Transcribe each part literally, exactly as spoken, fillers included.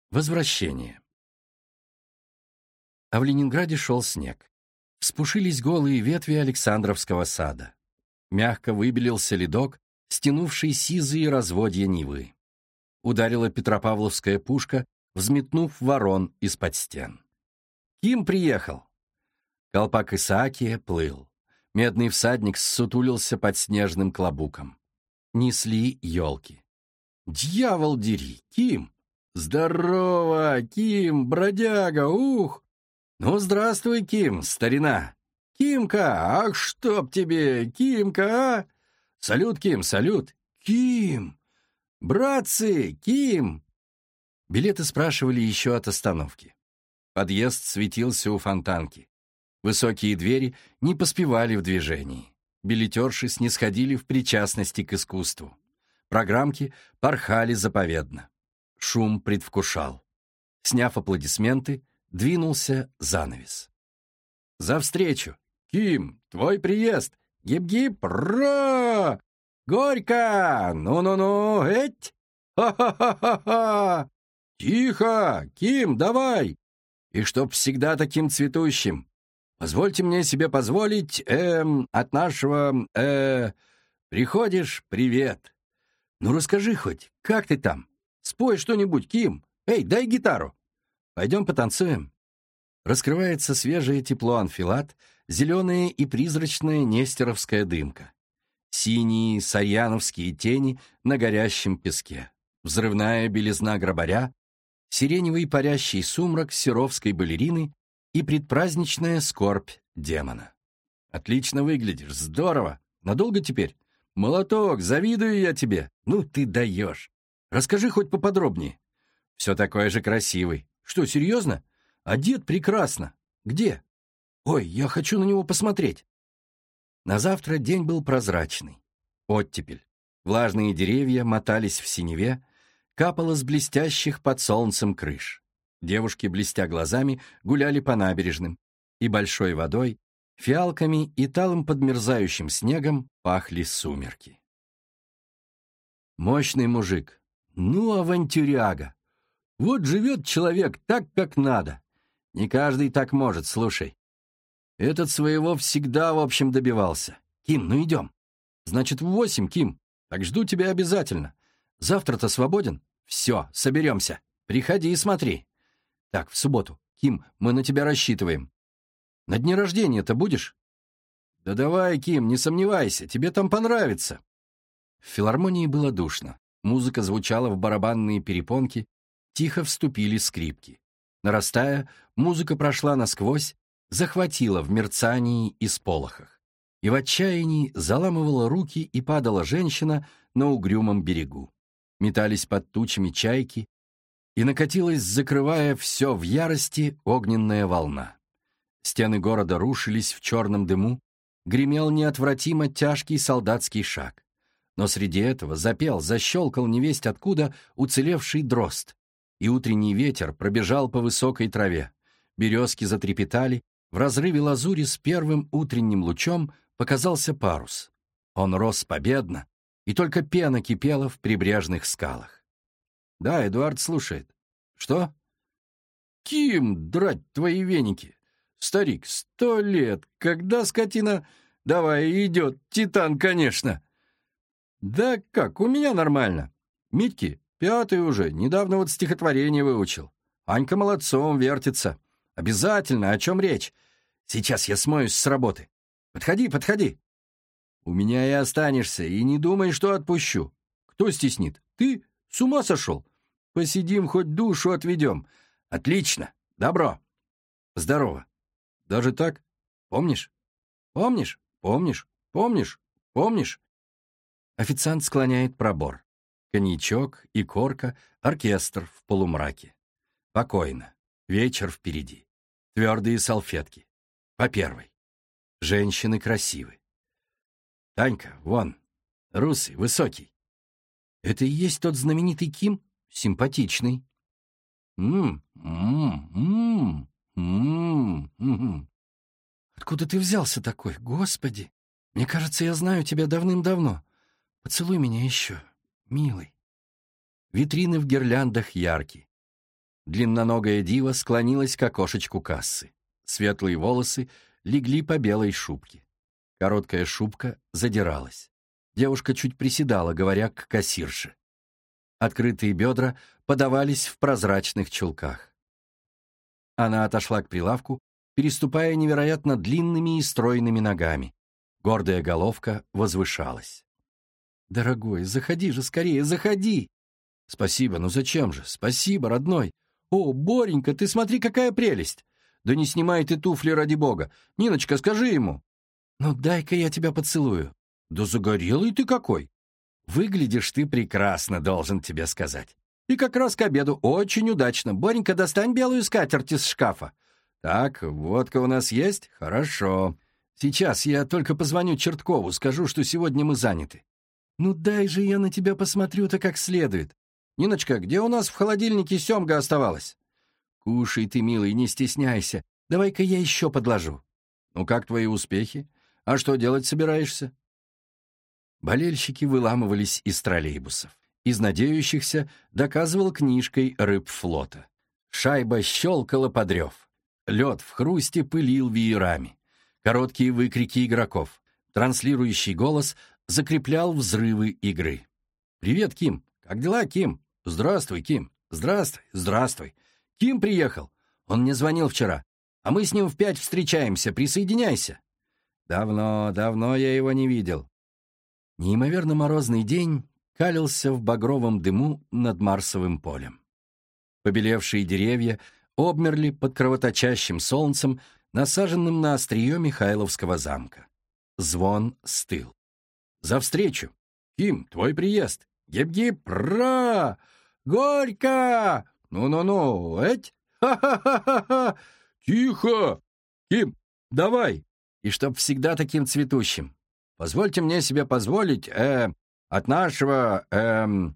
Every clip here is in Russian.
Возвращение. А в Ленинграде шел снег. Вспушились голые ветви Александровского сада. Мягко выбелился ледок, стянувший сизые разводья Невы. Ударила Петропавловская пушка, взметнув ворон из-под стен. Ким приехал. Колпак Исаакия плыл. Медный всадник ссутулился под снежным клобуком. Несли елки. «Дьявол дери, Ким!» «Здорово, Ким, бродяга, ух!» «Ну, здравствуй, Ким, старина!» «Кимка, ах, чтоб тебе, Кимка, а!» «Салют, Ким, салют!» «Ким! Братцы, Ким!» Билеты спрашивали еще от остановки. Подъезд светился у фонтанки. Высокие двери не поспевали в движении. Билетерши снисходили в причастности к искусству. Программки порхали заповедно. Шум предвкушал. Сняв аплодисменты, двинулся занавес. «За встречу! Ким, твой приезд! Гиб-гиб, ра! Горько! Ну-ну-ну, эть! Ха-ха-ха-ха-ха! Тихо! Ким, давай! И чтоб всегда таким цветущим! Позвольте мне себе позволить, эм, от нашего, э, приходишь, привет! Ну расскажи хоть, как ты там? Спой что-нибудь, Ким! Эй, дай гитару! Пойдем потанцуем!» Раскрывается свежее тепло анфилат, зеленая и призрачная нестеровская дымка. Синие сарьяновские тени на горящем песке. Взрывная белизна грабаря, сиреневый парящий сумрак серовской балерины и предпраздничная скорбь демона. «Отлично выглядишь, здорово! Надолго теперь? Молоток, завидую я тебе! Ну ты даешь! Расскажи хоть поподробнее. Все такой же красивый. Что, серьезно? Одет прекрасно. Где? Ой, я хочу на него посмотреть». На завтра день был прозрачный. Оттепель. Влажные деревья мотались в синеве, капало с блестящих под солнцем крыш. Девушки, блестя глазами, гуляли по набережным, и большой водой, фиалками и талым подмерзающим снегом пахли сумерки. Мощный мужик. Ну, авантюряга. Вот живет человек так, как надо. Не каждый так может, слушай. Этот своего всегда, в общем, добивался. Ким, ну идем. Значит, в восемь, Ким. Так жду тебя обязательно. Завтра-то свободен? Все, соберемся. Приходи и смотри. Так, в субботу. Ким, мы на тебя рассчитываем. На дне рождения-то будешь? Да давай, Ким, не сомневайся, тебе там понравится. В филармонии было душно. Музыка звучала в барабанные перепонки, тихо вступили скрипки. Нарастая, музыка прошла насквозь, захватила в мерцании и сполохах. И в отчаянии заламывала руки и падала женщина на угрюмом берегу. Метались под тучами чайки, и накатилась, закрывая все в ярости, огненная волна. Стены города рушились в черном дыму, гремел неотвратимо тяжкий солдатский шаг. Но среди этого запел, защелкал невесть откуда уцелевший дрозд, и утренний ветер пробежал по высокой траве. Березки затрепетали, в разрыве лазури с первым утренним лучом показался парус. Он рос победно, и только пена кипела в прибрежных скалах. Да, Эдуард слушает. Что? Ким, драть твои веники! Старик, сто лет, когда скотина... Давай, идет, Титан, конечно. Да как, у меня нормально. Митьки, пятый уже, недавно вот стихотворение выучил. Анька молодцом вертится. Обязательно, о чем речь? Сейчас я смоюсь с работы. Подходи, подходи. У меня и останешься, и не думай, что отпущу. Кто стеснит? Ты? С ума сошел? Посидим, хоть душу отведем. Отлично, добро. Здорово. Даже так? Помнишь? Помнишь? Помнишь? Помнишь? Помнишь? Официант склоняет пробор. Коньячок, икорка, оркестр в полумраке. Покойно. Вечер впереди. Твердые салфетки. По первой. Женщины красивы. Танька, вон, русый, высокий. Это и есть тот знаменитый Ким? Симпатичный. М, м, м, м, м. Откуда ты взялся такой, Господи? Мне кажется, я знаю тебя давным-давно. Поцелуй меня еще, милый. Витрины в гирляндах яркие. Длинноногая дива склонилась к окошечку кассы. Светлые волосы легли по белой шубке. Короткая шубка задиралась. Девушка чуть приседала, говоря к кассирше. Открытые бедра подавались в прозрачных чулках. Она отошла к прилавку, переступая невероятно длинными и стройными ногами. Гордая головка возвышалась. «Дорогой, заходи же скорее, заходи!» «Спасибо, ну зачем же? Спасибо, родной! О, Боренька, ты смотри, какая прелесть! Да не снимай ты туфли, ради бога! Ниночка, скажи ему!» «Ну дай-ка я тебя поцелую!» «Да загорелый ты какой!» «Выглядишь ты прекрасно, должен тебе сказать. И как раз к обеду очень удачно. Боренька, достань белую скатерть из шкафа. Так, водка у нас есть? Хорошо. Сейчас я только позвоню Черткову, скажу, что сегодня мы заняты. Ну дай же я на тебя посмотрю-то как следует. Ниночка, где у нас в холодильнике семга оставалась? Кушай ты, милый, не стесняйся. Давай-ка я еще подложу. Ну как твои успехи? А что делать собираешься?» Болельщики выламывались из троллейбусов. Из надеющихся доказывал книжкой рыбфлота. Шайба щелкала под рев. Лед в хрусте пылил веерами. Короткие выкрики игроков. Транслирующий голос закреплял взрывы игры. «Привет, Ким! Как дела, Ким? Здравствуй, Ким! Здравствуй, здравствуй! Ким приехал! Он мне звонил вчера. А мы с ним в пять встречаемся, присоединяйся!» «Давно, давно я его не видел». Неимоверно морозный день калился в багровом дыму над Марсовым полем. Побелевшие деревья обмерли под кровоточащим солнцем, насаженным на острие Михайловского замка. Звон стыл. «За встречу! Ким, твой приезд! Гиб-гиб, ра! Горько! Ну-ну-ну, эть! Ха-ха-ха-ха! Тихо! Ким, давай! И чтоб всегда таким цветущим! Позвольте мне себе позволить, э, от нашего, эм...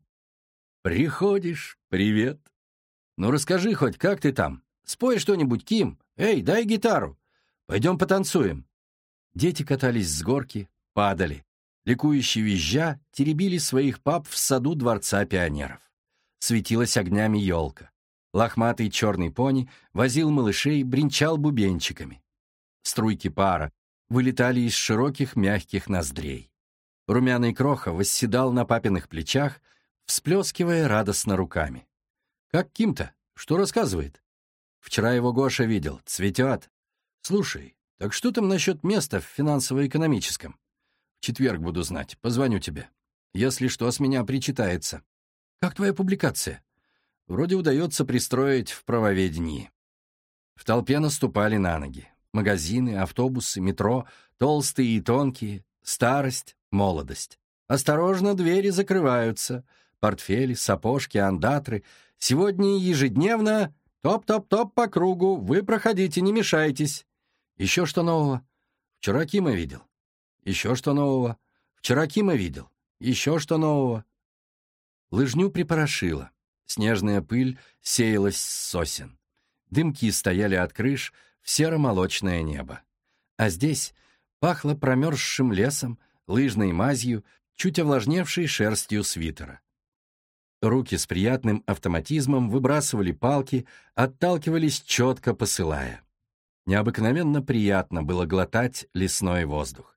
Приходишь, привет! Ну расскажи хоть, как ты там? Спой что-нибудь, Ким! Эй, дай гитару! Пойдем потанцуем!» Дети катались с горки, падали. Ликующие визжа теребили своих пап в саду Дворца пионеров. Светилась огнями елка. Лохматый черный пони возил малышей, бренчал бубенчиками. Струйки пара вылетали из широких мягких ноздрей. Румяный кроха восседал на папиных плечах, всплескивая радостно руками. «Как Ким-то? Что рассказывает?» «Вчера его Гоша видел. Цветет. Слушай, так что там насчет места в финансово-экономическом? В четверг буду знать. Позвоню тебе. Если что, с меня причитается. Как твоя публикация? Вроде удается пристроить в правоведении». В толпе наступали на ноги. Магазины, автобусы, метро, толстые и тонкие, старость, молодость. Осторожно, двери закрываются. Портфели, сапожки, андатры. Сегодня ежедневно топ-топ-топ по кругу. Вы проходите, не мешайтесь. Еще что нового? Вчера Кима видел. Еще что нового? Вчера Кима видел. Еще что нового? Лыжню припорошило. Снежная пыль сеялась с сосен. Дымки стояли от крыш в серо-молочное небо. А здесь пахло промерзшим лесом, лыжной мазью, чуть овлажневшей шерстью свитера. Руки с приятным автоматизмом выбрасывали палки, отталкивались четко, посылая. Необыкновенно приятно было глотать лесной воздух.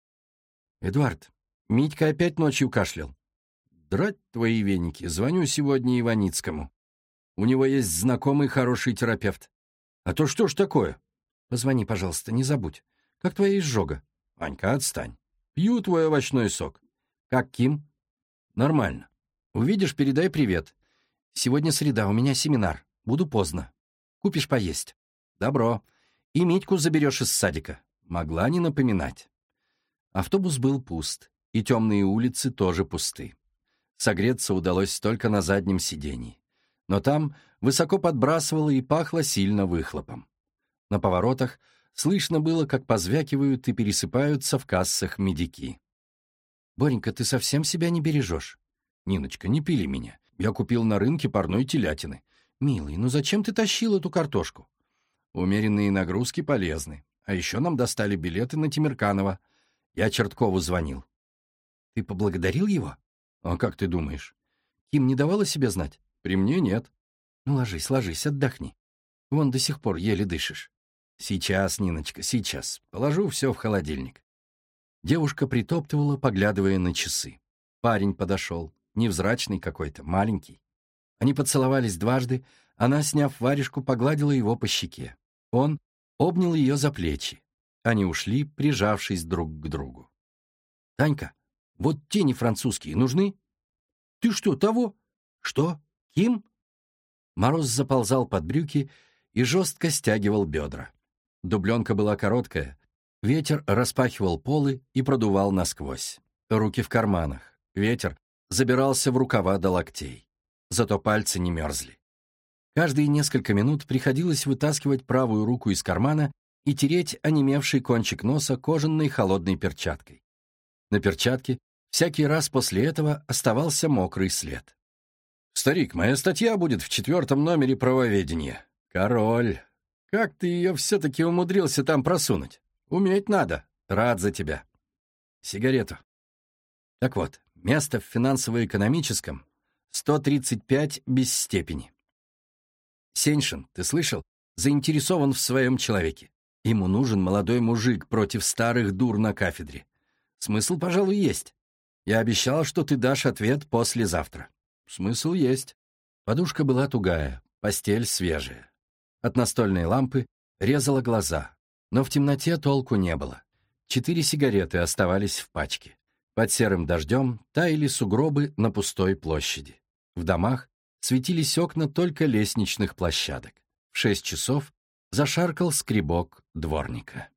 «Эдуард, Митька опять ночью кашлял. Драть твои веники, звоню сегодня Иваницкому. У него есть знакомый хороший терапевт. А то что ж такое? Позвони, пожалуйста, не забудь. Как твоя изжога? Анька, отстань. Пью твой овощной сок. Как Ким? Нормально. Увидишь, передай привет. Сегодня среда, у меня семинар. Буду поздно. Купишь поесть. Добро. И Митьку заберешь из садика. Могла не напоминать. Автобус был пуст, и темные улицы тоже пусты. Согреться удалось только на заднем сидении. Но там высоко подбрасывало и пахло сильно выхлопом. На поворотах слышно было, как позвякивают и пересыпаются в кассах медики. «Боренька, ты совсем себя не бережешь?» «Ниночка, не пили меня. Я купил на рынке парной телятины. Милый, ну зачем ты тащил эту картошку?» «Умеренные нагрузки полезны. А еще нам достали билеты на Тимирканова. Я Черткову звонил». «Ты поблагодарил его?» «А как ты думаешь?» «Ким не давала себе знать?» «При мне нет». Ну, ложись, ложись, отдохни. Вон до сих пор еле дышишь. Сейчас, Ниночка, сейчас. Положу все в холодильник. Девушка притоптывала, поглядывая на часы. Парень подошел, невзрачный какой-то, маленький. Они поцеловались дважды, она, сняв варежку, погладила его по щеке. Он обнял ее за плечи. Они ушли, прижавшись друг к другу. «Танька, вот тени французские нужны?» «Ты что, того?» «Что? Ким?» Мороз заползал под брюки и жестко стягивал бедра. Дубленка была короткая, ветер распахивал полы и продувал насквозь. Руки в карманах, ветер забирался в рукава до локтей. Зато пальцы не мерзли. Каждые несколько минут приходилось вытаскивать правую руку из кармана и тереть онемевший кончик носа кожаной холодной перчаткой. На перчатке всякий раз после этого оставался мокрый след. «Старик, моя статья будет в четвертом номере правоведения. Король, как ты ее все-таки умудрился там просунуть? Уметь надо. Рад за тебя. Сигарету. Так вот, место в финансово-экономическом сто тридцать пять без степени. Сеньшин, ты слышал, заинтересован в своем человеке. Ему нужен молодой мужик против старых дур на кафедре. Смысл, пожалуй, есть. Я обещал, что ты дашь ответ послезавтра. Смысл есть. Подушка была тугая, постель свежая. От настольной лампы резала глаза, но в темноте толку не было. Четыре сигареты оставались в пачке. Под серым дождем таяли сугробы на пустой площади. В домах светились окна только лестничных площадок. В шесть часов зашаркал скребок дворника.